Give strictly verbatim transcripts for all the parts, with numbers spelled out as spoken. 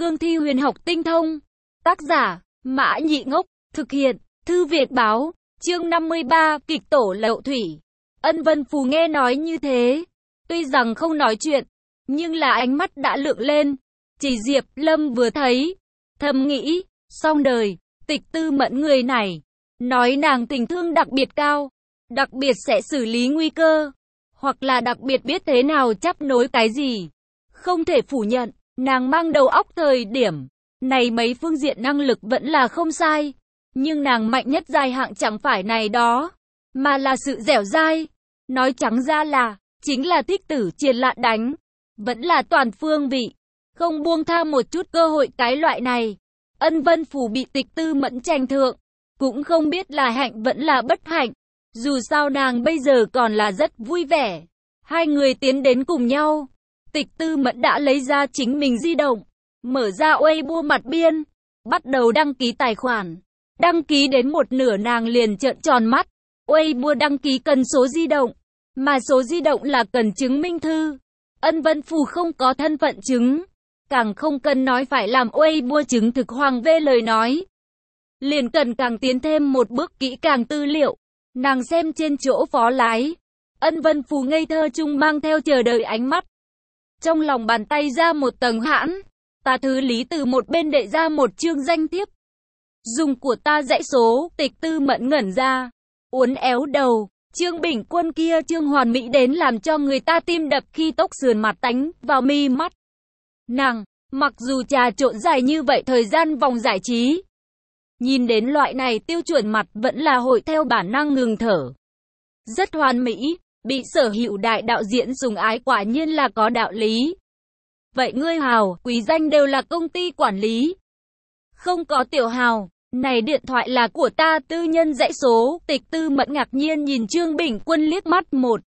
cương thi huyền học tinh thông. Tác giả, Mã Nhị Ngốc, thực hiện, Thư Việt Báo, chương năm mươi ba, kịch tổ Lậu Thủy. Ân Vân Phù nghe nói như thế, tuy rằng không nói chuyện, nhưng là ánh mắt đã lượng lên. Chỉ Diệp Lâm vừa thấy, thầm nghĩ, xong đời, Tịch Tư Mẫn người này, nói nàng tình thương đặc biệt cao, đặc biệt sẽ xử lý nguy cơ, hoặc là đặc biệt biết thế nào chấp nối cái gì. Không thể phủ nhận, nàng mang đầu óc thời điểm này mấy phương diện năng lực vẫn là không sai, nhưng nàng mạnh nhất dài hạng chẳng phải này đó, mà là sự dẻo dai. Nói trắng ra là, chính là thích tử triệt lạn đánh, vẫn là toàn phương vị, không buông tha một chút cơ hội cái loại này. Ân Vân Phù bị Tịch Tư Mẫn tranh thượng, cũng không biết là hạnh vẫn là bất hạnh. Dù sao nàng bây giờ còn là rất vui vẻ. Hai người tiến đến cùng nhau. Tịch Tư Mẫn đã lấy ra chính mình di động, mở ra Weibo mặt biên, bắt đầu đăng ký tài khoản. Đăng ký đến một nửa nàng liền trợn tròn mắt. Weibo đăng ký cần số di động, mà số di động là cần chứng minh thư. Ân Vân Phù không có thân phận chứng, càng không cần nói phải làm Weibo chứng thực hoàng về lời nói. Liền cần càng tiến thêm một bước kỹ càng tư liệu. Nàng xem trên chỗ phó lái. Ân Vân Phù ngây thơ chung mang theo chờ đợi ánh mắt. Trong lòng bàn tay ra một tầng hãn. Ta thứ lý từ một bên đệ ra một chương danh thiếp. Dùng của ta dãy số. Tịch Tư Mẫn ngẩn ra, uốn éo đầu. Trương Bình Quân kia trương hoàn mỹ đến làm cho người ta tim đập khi tốc sườn mặt tánh vào mi mắt. Nàng, mặc dù trà trộn dài như vậy thời gian vòng giải trí, nhìn đến loại này tiêu chuẩn mặt vẫn là hội theo bản năng ngừng thở. Rất hoàn mỹ, bị sở hữu đại đạo diễn sủng ái quả nhiên là có đạo lý. Vậy ngươi hào, quý danh đều là công ty quản lý. Không có tiểu hào, này điện thoại là của ta tư nhân dãy số. Tịch Tư Mẫn ngạc nhiên nhìn Trương Bình Quân liếc mắt một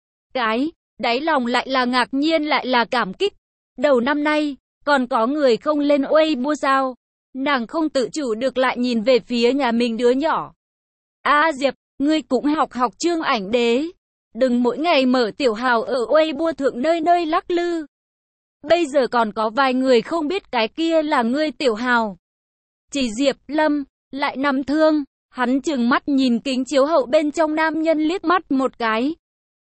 cái, đáy lòng lại là ngạc nhiên lại là cảm kích. Đầu năm nay, còn có người không lên Weibo sao? Nàng không tự chủ được lại nhìn về phía nhà mình đứa nhỏ. A Diệp, ngươi cũng học học Trương Ảnh Đế. Đừng mỗi ngày mở tiểu hào ở Weibo thượng nơi nơi lắc lư. Bây giờ còn có vài người không biết cái kia là ngươi tiểu hào. Chỉ Diệp Lâm, lại nằm thương. Hắn trừng mắt nhìn kính chiếu hậu bên trong nam nhân liếc mắt một cái.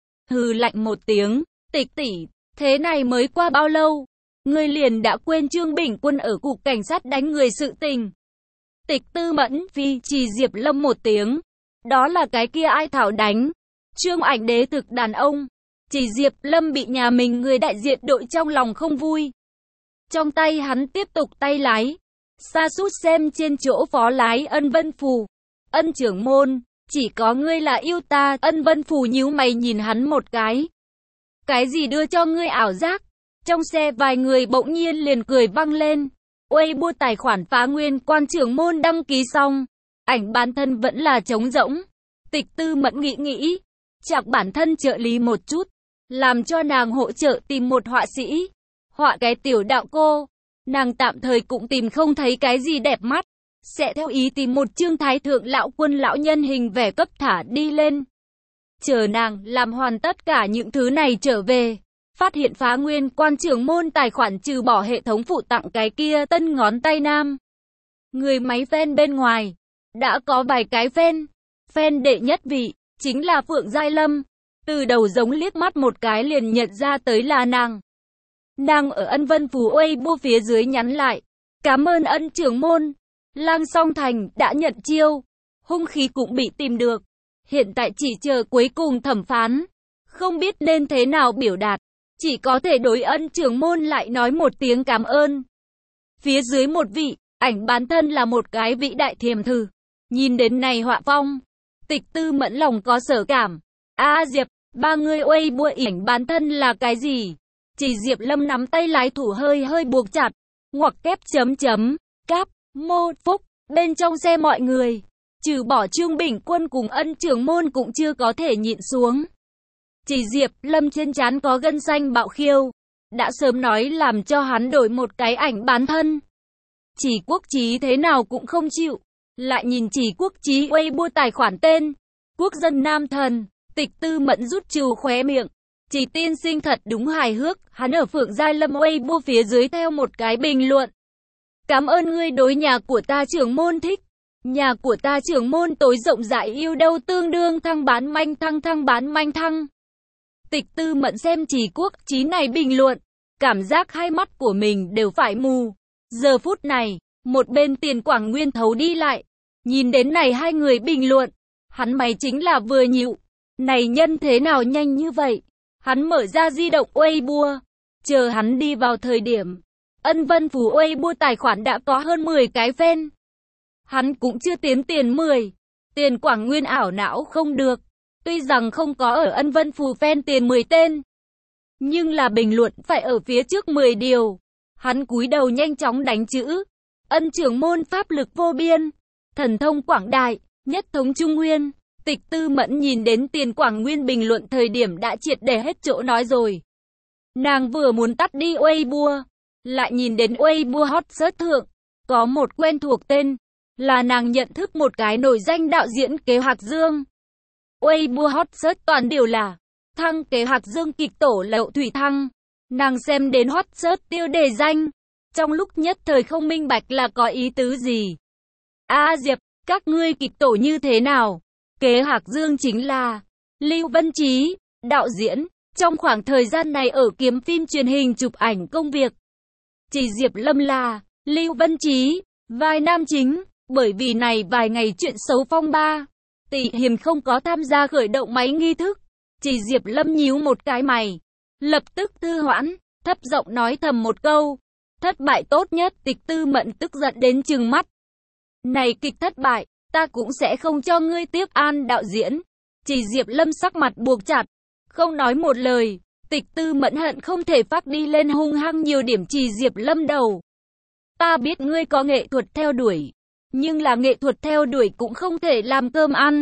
Hừ lạnh một tiếng, Tịch tỷ, thế này mới qua bao lâu? Ngươi liền đã quên Trương Bình Quân ở cục cảnh sát đánh người sự tình. Tịch Tư Mẫn phi chỉ Diệp Lâm một tiếng. Đó là cái kia ai thảo đánh? Trương Ảnh Đế thực đàn ông. Chỉ Diệp Lâm bị nhà mình người đại diện đội trong lòng không vui. Trong tay hắn tiếp tục tay lái. Sa sút xem trên chỗ phó lái Ân Vân Phù. Ân trưởng môn, chỉ có ngươi là yêu ta. Ân Vân Phù nhíu mày nhìn hắn một cái. Cái gì đưa cho ngươi ảo giác? Trong xe vài người bỗng nhiên liền cười vang lên. Weibo tài khoản phá nguyên quan trưởng môn đăng ký xong. Ảnh bản thân vẫn là trống rỗng. Tịch Tư Mẫn nghĩ nghĩ. Chạc bản thân trợ lý một chút. Làm cho nàng hỗ trợ tìm một họa sĩ. Họa cái tiểu đạo cô. Nàng tạm thời cũng tìm không thấy cái gì đẹp mắt. Sẽ theo ý tìm một chương thái thượng lão quân lão nhân hình vẽ cấp thả đi lên. Chờ nàng làm hoàn tất cả những thứ này trở về. Phát hiện phá nguyên quan trưởng môn tài khoản trừ bỏ hệ thống phụ tặng cái kia tân ngón tay nam. Người máy fan bên ngoài. Đã có vài cái fan. Fan đệ nhất vị. Chính là Phượng Giai Lâm. Từ đầu giống liếc mắt một cái liền nhận ra tới là nàng. Nàng ở Ân Vân Phù Weibo phía dưới nhắn lại. Cảm ơn Ân trưởng môn. Lang Song Thành đã nhận chiêu. Hung khí cũng bị tìm được. Hiện tại chỉ chờ cuối cùng thẩm phán. Không biết nên thế nào biểu đạt. Chỉ có thể đối Ân trưởng môn lại nói một tiếng cảm ơn. Phía dưới một vị, ảnh bán thân là một cái vĩ đại thiềm thử. Nhìn đến này họa phong. Tịch Tư Mẫn lòng có sở cảm. A Diệp, ba người Weibo ảnh bán thân là cái gì? Chỉ Diệp Lâm nắm tay lái thủ hơi hơi buộc chặt. Ngoặc kép chấm chấm, cáp, mô, phúc. Bên trong xe mọi người, trừ bỏ Trương Bình Quân cùng Ân trưởng môn cũng chưa có thể nhịn xuống. Chỉ Diệp Lâm trên trán có gân xanh bạo khiêu. Đã sớm nói làm cho hắn đổi một cái ảnh bán thân. Chỉ Quốc Chí thế nào cũng không chịu. Lại nhìn Chỉ Quốc Chí Weibo tài khoản tên. Quốc dân nam thần. Tịch Tư Mẫn rút trừ khóe miệng. Chỉ tiên sinh thật đúng hài hước. Hắn ở Phượng Giai Lâm Weibo phía dưới theo một cái bình luận. Cảm ơn ngươi đối nhà của ta trưởng môn thích. Nhà của ta trưởng môn tối rộng rãi yêu đâu tương đương thăng bán manh thăng thăng bán manh thăng. Tịch Tư Mẫn xem Trì Quốc Chí này bình luận, cảm giác hai mắt của mình đều phải mù. Giờ phút này, một bên Tiền Quảng Nguyên thấu đi lại, nhìn đến này hai người bình luận, hắn mày chính là vừa nhịu. Này nhân thế nào nhanh như vậy? Hắn mở ra di động Weibo, chờ hắn đi vào thời điểm, Ân Vân Phú Weibo tài khoản đã có hơn mười cái fan. Hắn cũng chưa tiến tiền mười. Tiền Quảng Nguyên ảo não không được. Tuy rằng không có ở Ân Vân Phú fan tiền mười tên, nhưng là bình luận phải ở phía trước mười điều. Hắn cúi đầu nhanh chóng đánh chữ. Ân trưởng môn pháp lực vô biên, thần thông quảng đại, nhất thống trung nguyên. Tịch Tư Mẫn nhìn đến Tiền Quảng Nguyên bình luận thời điểm đã triệt để hết chỗ nói rồi. Nàng vừa muốn tắt đi Weibo, lại nhìn đến Weibo hot search thượng, có một quen thuộc tên, là nàng nhận thức một cái nổi danh đạo diễn Kế Hoạch Dương. Weibo hot search toàn đều là Thăng Kế Hoạch Dương kịch tổ Lậu Thủy Thăng. Nàng xem đến hot search tiêu đề danh, trong lúc nhất thời không minh bạch là có ý tứ gì. A Diệp, các ngươi kịch tổ như thế nào? Kế Hoạch Dương chính là Lưu Vân Chí, đạo diễn, trong khoảng thời gian này ở kiếm phim truyền hình chụp ảnh công việc. Chỉ Diệp Lâm là Lưu Vân Chí, vai nam chính, bởi vì này vài ngày chuyện xấu phong ba, Tỷ Hiền không có tham gia khởi động máy nghi thức. Chỉ Diệp Lâm nhíu một cái mày, lập tức thư hoãn, thấp giọng nói thầm một câu, thất bại tốt nhất. Tịch Tư Mẫn tức giận đến trừng mắt. Này kịch thất bại, ta cũng sẽ không cho ngươi tiếp an đạo diễn. Chỉ Diệp Lâm sắc mặt buộc chặt, không nói một lời. Tịch Tư Mẫn hận không thể phát đi lên hung hăng nhiều điểm Chỉ Diệp Lâm đầu. Ta biết ngươi có nghệ thuật theo đuổi, nhưng là nghệ thuật theo đuổi cũng không thể làm cơm ăn.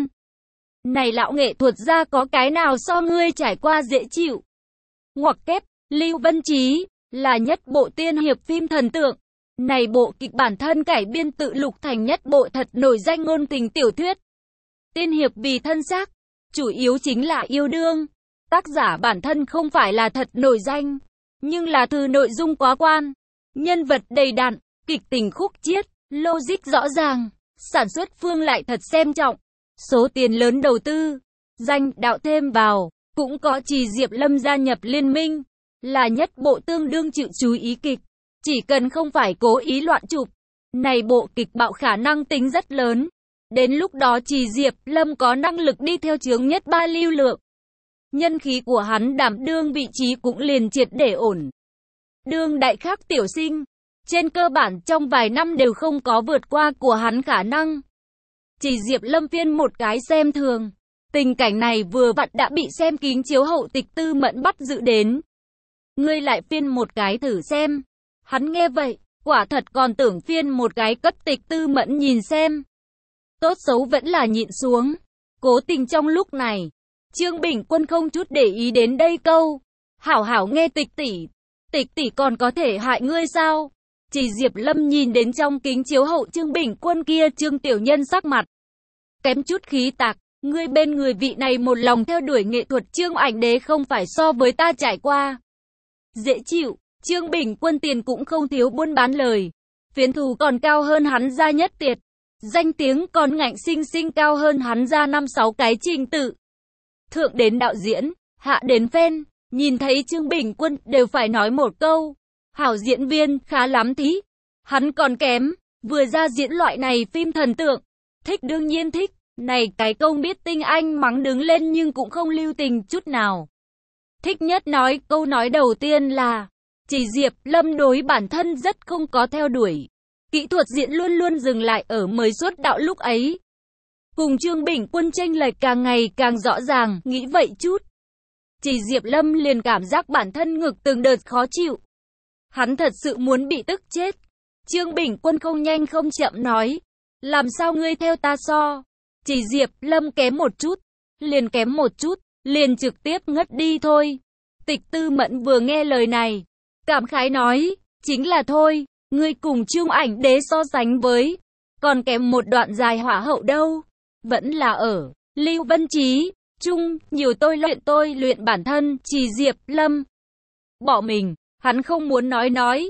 Này lão nghệ thuật gia có cái nào so ngươi trải qua dễ chịu. Ngoặc kép, Lưu Vân Chí là nhất bộ tiên hiệp phim thần tượng. Này bộ kịch bản thân cải biên tự lục thành nhất bộ thật nổi danh ngôn tình tiểu thuyết. Tiên hiệp vì thân xác, chủ yếu chính là yêu đương. Tác giả bản thân không phải là thật nổi danh, nhưng là từ nội dung quá quan, nhân vật đầy đặn, kịch tình khúc chiết, logic rõ ràng, sản xuất phương lại thật xem trọng, số tiền lớn đầu tư, danh đạo thêm vào, cũng có Chỉ Diệp Lâm gia nhập liên minh, là nhất bộ tương đương chịu chú ý kịch, chỉ cần không phải cố ý loạn chụp, này bộ kịch bạo khả năng tính rất lớn. Đến lúc đó Chỉ Diệp Lâm có năng lực đi theo chướng nhất ba lưu lượng. Nhân khí của hắn đảm đương vị trí cũng liền triệt để ổn. Đương đại khác tiểu sinh, trên cơ bản trong vài năm đều không có vượt qua của hắn khả năng. Chỉ Diệp Lâm phiên một cái xem thường. Tình cảnh này vừa vặn đã bị xem kính chiếu hậu Tịch Tư Mẫn bắt giữ đến. Ngươi lại phiên một cái thử xem. Hắn nghe vậy, quả thật còn tưởng phiên một cái cấp Tịch Tư Mẫn nhìn xem. Tốt xấu vẫn là nhịn xuống. Cố tình trong lúc này, Trương Bình Quân không chút để ý đến đây câu. Hảo hảo nghe Tịch tỷ, Tịch tỷ còn có thể hại ngươi sao? Chỉ Diệp Lâm nhìn đến trong kính chiếu hậu Trương Bình Quân kia, Trương tiểu nhân sắc mặt kém chút khí tạc. Ngươi bên người vị này một lòng theo đuổi nghệ thuật Trương ảnh đế không phải so với ta trải qua dễ chịu. Trương Bình Quân tiền cũng không thiếu buôn bán lời, phiến thù còn cao hơn hắn ra nhất tiệt, danh tiếng còn ngạnh sinh sinh cao hơn hắn ra năm sáu cái trình tự. Thượng đến đạo diễn, hạ đến fan, nhìn thấy Trương Bình Quân đều phải nói một câu, hảo diễn viên, khá lắm thí. Hắn còn kém, vừa ra diễn loại này phim thần tượng, thích đương nhiên thích, này cái công biết tinh anh mắng đứng lên nhưng cũng không lưu tình chút nào. Thích nhất nói câu nói đầu tiên là, Chỉ Diệp Lâm đối bản thân rất không có theo đuổi. Kỹ thuật diễn luôn luôn dừng lại ở mới xuất đạo lúc ấy. Cùng Trương Bình Quân chênh lệch càng ngày càng rõ ràng, nghĩ vậy chút. Chỉ Diệp Lâm liền cảm giác bản thân ngực từng đợt khó chịu. Hắn thật sự muốn bị tức chết. Trương Bình Quân không nhanh không chậm nói, làm sao ngươi theo ta so? Chỉ Diệp Lâm kém một chút, liền kém một chút, liền trực tiếp ngất đi thôi. Tịch Tư Mẫn vừa nghe lời này, cảm khái nói, chính là thôi, ngươi cùng Trương ảnh đế so sánh với, còn kém một đoạn dài hỏa hậu đâu. Vẫn là ở Lưu Vân Chí, chung, nhiều tôi luyện tôi luyện bản thân. Chỉ Diệp Lâm bỏ mình, hắn không muốn nói nói.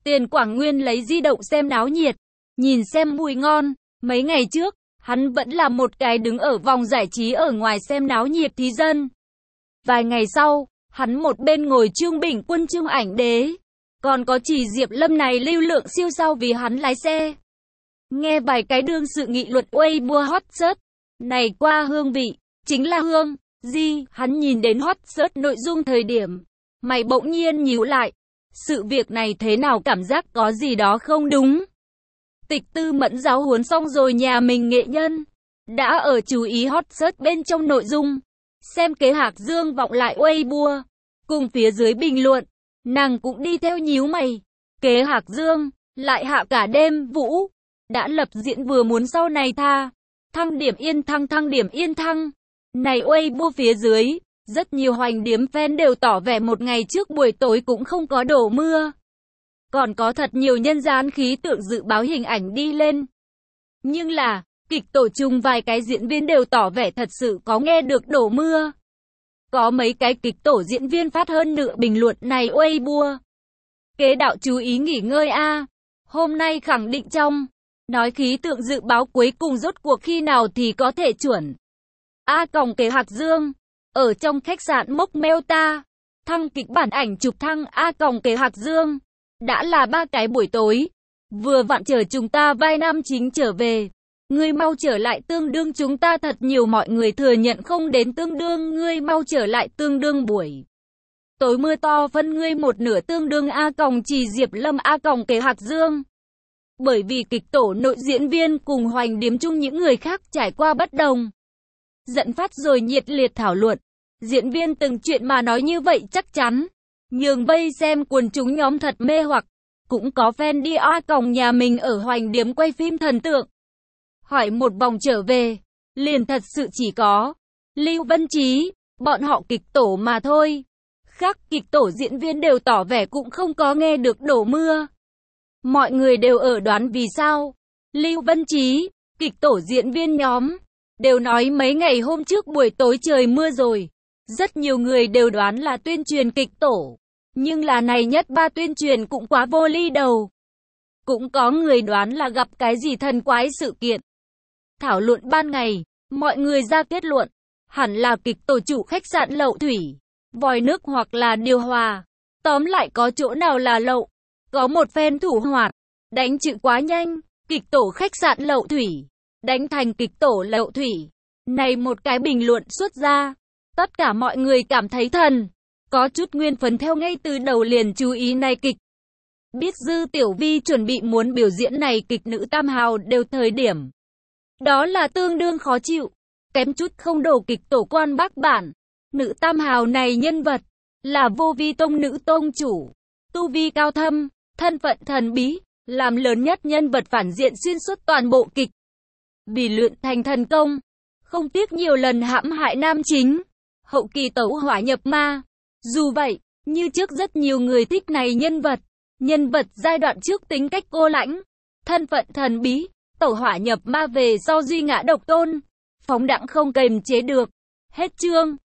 Tiền Quảng Nguyên lấy di động xem náo nhiệt, nhìn xem mùi ngon. Mấy ngày trước, hắn vẫn là một cái đứng ở vòng giải trí ở ngoài xem náo nhiệt thí dân. Vài ngày sau, hắn một bên ngồi Trương Bình Quân Trương Ảnh Đế. Còn có chỉ Diệp Lâm này lưu lượng siêu sao vì hắn lái xe. Nghe vài cái đương sự nghị luật Weibo hot search. Này qua hương vị, chính là hương, gì, hắn nhìn đến hot search nội dung thời điểm. Mày bỗng nhiên nhíu lại. Sự việc này thế nào cảm giác có gì đó không đúng. Tịch Tư Mẫn giáo huấn xong rồi nhà mình nghệ nhân. Đã ở chú ý hot search bên trong nội dung. Xem kế Hạc Dương vọng lại Weibo. Cùng phía dưới bình luận. Nàng cũng đi theo nhíu mày. Kế Hạc Dương, lại hạ cả đêm vũ. Đã lập diễn vừa muốn sau này tha. Thăng điểm yên thăng thăng điểm yên thăng. Này Weibo phía dưới. Rất nhiều hoành điếm fan đều tỏ vẻ một ngày trước buổi tối cũng không có đổ mưa. Còn có thật nhiều nhân gian khí tượng dự báo hình ảnh đi lên. Nhưng là, kịch tổ chung vài cái diễn viên đều tỏ vẻ thật sự có nghe được đổ mưa. Có mấy cái kịch tổ diễn viên phát hơn nửa bình luận này Weibo. Kế đạo chú ý nghỉ ngơi a. Hôm nay khẳng định trong. Nói khí tượng dự báo cuối cùng rốt cuộc khi nào thì có thể chuẩn. A còng kế Hạc Dương. Ở trong khách sạn Mốc Melta. Thăng kịch bản ảnh chụp thăng A còng kế Hạc Dương. Đã là ba cái buổi tối. Vừa vặn chờ chúng ta vai nam chính trở về. Ngươi mau trở lại tương đương chúng ta thật nhiều mọi người thừa nhận không đến tương đương. Ngươi mau trở lại tương đương buổi tối mưa to phân ngươi một nửa tương đương A còng chỉ Diệp Lâm A còng kế Hạc Dương. Bởi vì kịch tổ nội diễn viên cùng hoành điếm chung những người khác trải qua bất đồng. Dẫn phát rồi nhiệt liệt thảo luận. Diễn viên từng chuyện mà nói như vậy chắc chắn. Nhường vây xem quần chúng nhóm thật mê hoặc. Cũng có fan đi A còng nhà mình ở hoành điếm quay phim thần tượng. Hỏi một vòng trở về. Liền thật sự chỉ có Lưu Vân Trí, bọn họ kịch tổ mà thôi. Khác kịch tổ diễn viên đều tỏ vẻ cũng không có nghe được đổ mưa. Mọi người đều ở đoán vì sao. Lưu Vân Trí, kịch tổ diễn viên nhóm, đều nói mấy ngày hôm trước buổi tối trời mưa rồi. Rất nhiều người đều đoán là tuyên truyền kịch tổ. Nhưng là này nhất ba tuyên truyền cũng quá vô ly đầu. Cũng có người đoán là gặp cái gì thần quái sự kiện. Thảo luận ban ngày, mọi người ra kết luận. Hẳn là kịch tổ chủ khách sạn Lậu Thủy, vòi nước hoặc là điều hòa. Tóm lại có chỗ nào là lậu. Có một fan thủ hoạt, đánh chữ quá nhanh, kịch tổ khách sạn Lậu Thủy, đánh thành kịch tổ Lậu Thủy. Này một cái bình luận xuất ra. Tất cả mọi người cảm thấy thần. Có chút nguyên phấn theo ngay từ đầu liền chú ý này kịch. Biết Dư Tiểu Vi chuẩn bị muốn biểu diễn này kịch nữ tam hào đều thời điểm. Đó là tương đương khó chịu. Kém chút không đổ kịch tổ quan bác bản. Nữ tam hào này nhân vật. Là vô vi tông nữ tông chủ. Tu vi cao thâm. Thân phận thần bí. Làm lớn nhất nhân vật phản diện xuyên suốt toàn bộ kịch. Vì luyện thành thần công. Không tiếc nhiều lần hãm hại nam chính. Hậu kỳ tẩu hỏa nhập ma. Dù vậy, như trước rất nhiều người thích này nhân vật. Nhân vật giai đoạn trước tính cách cô lãnh. Thân phận thần bí. Tẩu hỏa nhập ma về sau duy ngã độc tôn. Phóng đẳng không kềm chế được. Hết chương.